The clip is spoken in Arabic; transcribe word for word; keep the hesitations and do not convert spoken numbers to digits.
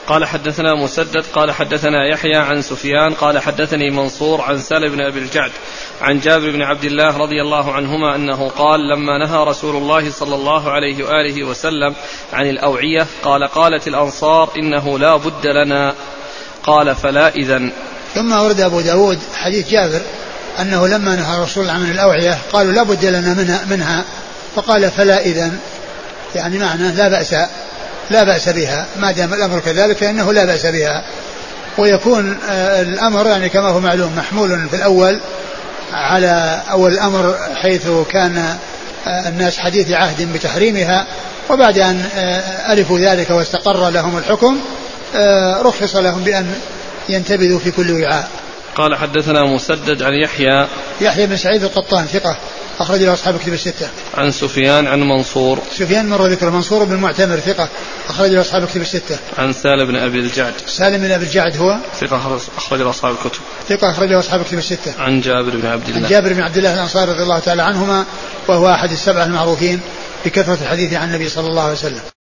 قال حدثنا مسدد قال حدثنا يحيى عن سفيان قال حدثني منصور عن سالم بن أبي الجعد عن جابر بن عبد الله رضي الله عنهما أنه قال لما نهى رسول الله صلى الله عليه وآله وسلم عن الأوعية قال قالت الأنصار إنه لا بد لنا قال فلا إذن. ثم ورد أبو داود حديث جابر أنه لما نهى رسول الله عن الأوعية قالوا لا بد لنا منها, منها فقال فلا إذن، يعني معنى لا بأس لا بأس بها ما دام الأمر كذلك فإنه لا بأس بها. ويكون الأمر يعني كما هو معلوم محمول في الأول على أول الأمر حيث كان الناس حديث عهد بتحريمها، وبعد أن ألفوا ذلك واستقر لهم الحكم رخص لهم بأن ينتبذوا في كل وعاء. قال حدثنا مسدد عن يحيى يحيى بن سعيد القطان ثقة أخرج له أصحاب كتب الستة. عن سفيان عن منصور سفيان مر ذكر منصور بن المعتمر ثقة أخرج له أصحاب كتب الستة. عن سالم بن أبي الجعد سالم بن أبي الجعد هو ثقة أخرج له أصحاب الكتب ثقة أخرج له أصحاب كتب الستة. عن جابر بن عبد الله عن جابر بن عبد الله الأنصاري رضي الله تعالى عنهما وهو أحد السبعة المعروفين بكثرة الحديث عن النبي صلى الله عليه وسلم.